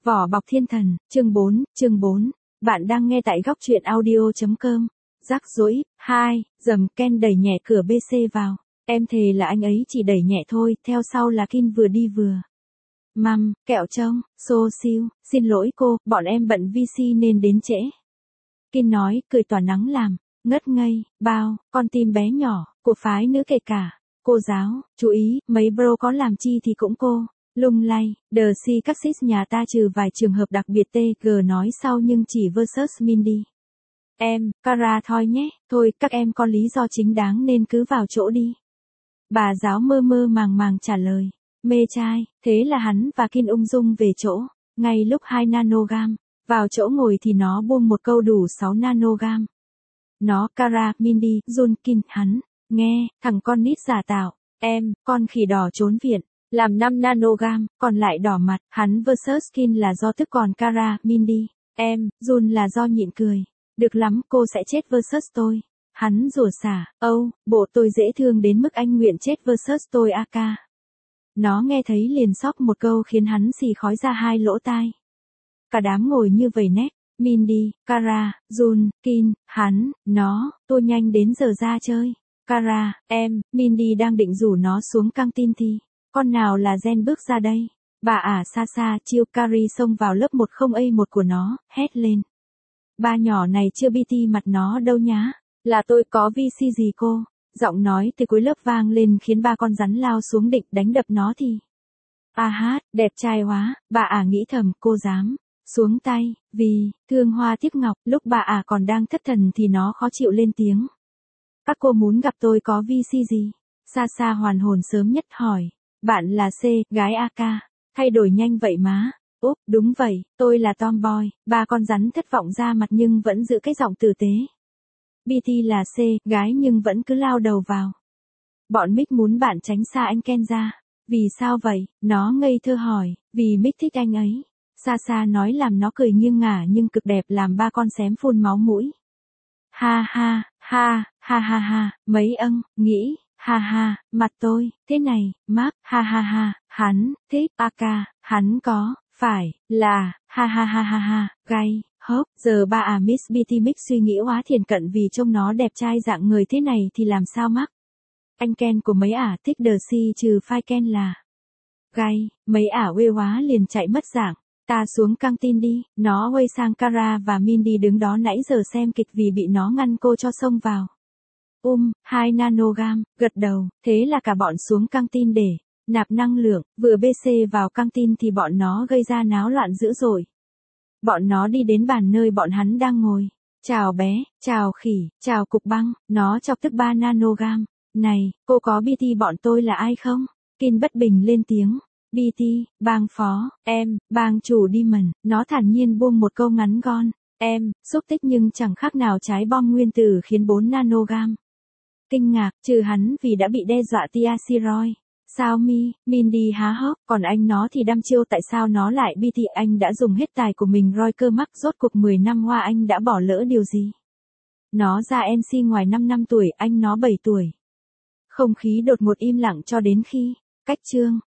Vỏ bọc thiên thần, chương 4. Bạn đang nghe tại góc truyện audio.com. Rắc rối, 2, dầm Ken đẩy nhẹ cửa BC vào. Em thề là anh ấy chỉ đẩy nhẹ thôi, theo sau là Kin vừa đi vừa. Măm, kẹo trông, xô xiu, xin lỗi cô, bọn em bận VC nên đến trễ. Kin nói, cười tỏa nắng làm, ngất ngây, bao, con tim bé nhỏ, của phái nữ kể cả. Cô giáo, chú ý, mấy bro có làm chi thì cũng cô. Lung lay, The Si các sis nhà ta trừ vài trường hợp đặc biệt TG nói sau nhưng chỉ versus Mindy. Em, Kara thôi nhé, thôi các em có lý do chính đáng nên cứ vào chỗ đi. Bà giáo mơ mơ màng màng trả lời. Mê trai, thế là hắn và Kin ung dung về chỗ, ngay lúc 2 nanogam. Vào chỗ ngồi thì nó buông một câu đủ 6 nanogam. Nó, Kara, Mindy, Jun, Kin, hắn. Nghe, thằng con nít giả tạo. Em, con khỉ đỏ trốn viện. Làm 5 nanogam, còn lại đỏ mặt, hắn versus Kin là do tức còn Kara, Mindy, em, Jun là do nhịn cười. Được lắm, cô sẽ chết versus tôi. Hắn rủa xả, bộ tôi dễ thương đến mức anh nguyện chết versus tôi AK. Nó nghe thấy liền sóc một câu khiến hắn xì khói ra 2 lỗ tai. Cả đám ngồi như vầy nét, Mindy, Kara, Jun, Kin, hắn, nó, tôi nhanh đến giờ ra chơi. Kara, em, Mindy đang định rủ nó xuống căng tin thì. Con nào là gen bước ra đây? Bà xa xa chiêu Carrie xông vào lớp 10A1 của nó, hét lên. Ba nhỏ này chưa BT mặt nó đâu nhá. Là tôi có VC gì cô? Giọng nói từ cuối lớp vang lên khiến ba con rắn lao xuống định đánh đập nó thì. Đẹp trai quá, bà nghĩ thầm cô dám. Xuống tay, vì, thương hoa tiếc ngọc, lúc bà còn đang thất thần thì nó khó chịu lên tiếng. Các cô muốn gặp tôi có VC gì? Xa xa hoàn hồn sớm nhất hỏi. Bạn là C, gái AK. Thay đổi nhanh vậy má. Úp, đúng vậy, tôi là tomboy. Ba con rắn thất vọng ra mặt nhưng vẫn giữ cái giọng tử tế. BT là C, gái nhưng vẫn cứ lao đầu vào. Bọn Mick muốn bạn tránh xa anh Ken ra. Vì sao vậy? Nó ngây thơ hỏi. Vì Mick thích anh ấy. Xa xa nói làm nó cười nghiêng ngả nhưng cực đẹp làm ba con xém phun máu mũi. Ha, mấy nghĩ. Mặt tôi, thế này, Mark, hắn, thích, AK, hắn có, phải, là, gay, hốc, giờ Miss BT Mix suy nghĩ hóa thiền cận vì trông nó đẹp trai dạng người thế này thì làm sao Mark? Anh Ken của mấy thích The Si trừ phai Ken là, gay, mấy uê hóa liền chạy mất dạng. Ta xuống căng tin đi, nó quay sang Kara và Mindy đứng đó nãy giờ xem kịch vì bị nó ngăn cô cho xông vào. 2 nanogam, gật đầu, thế là cả bọn xuống căng tin để nạp năng lượng, vừa BC vào căng tin thì bọn nó gây ra náo loạn dữ dội. Bọn nó đi đến bàn nơi bọn hắn đang ngồi. Chào bé, chào khỉ, chào cục băng, nó chọc tức 3 nanogam. Này, cô có BT bọn tôi là ai không? Kin bất bình lên tiếng. BT, bang phó, em, bang chủ Demon, nó thản nhiên buông một câu ngắn gọn. Em, xúc tích nhưng chẳng khác nào trái bom nguyên tử khiến 4 nanogam. Kinh ngạc, trừ hắn vì đã bị đe dọa Tiaciroy. Sao Mindy há hốc, còn anh nó thì đăm chiêu tại sao nó lại BT anh đã dùng hết tài của mình Roy cơ mắc rốt cuộc 10 năm qua anh đã bỏ lỡ điều gì? Nó ra NC ngoài 5 năm tuổi, anh nó 7 tuổi. Không khí đột ngột im lặng cho đến khi, cách chương.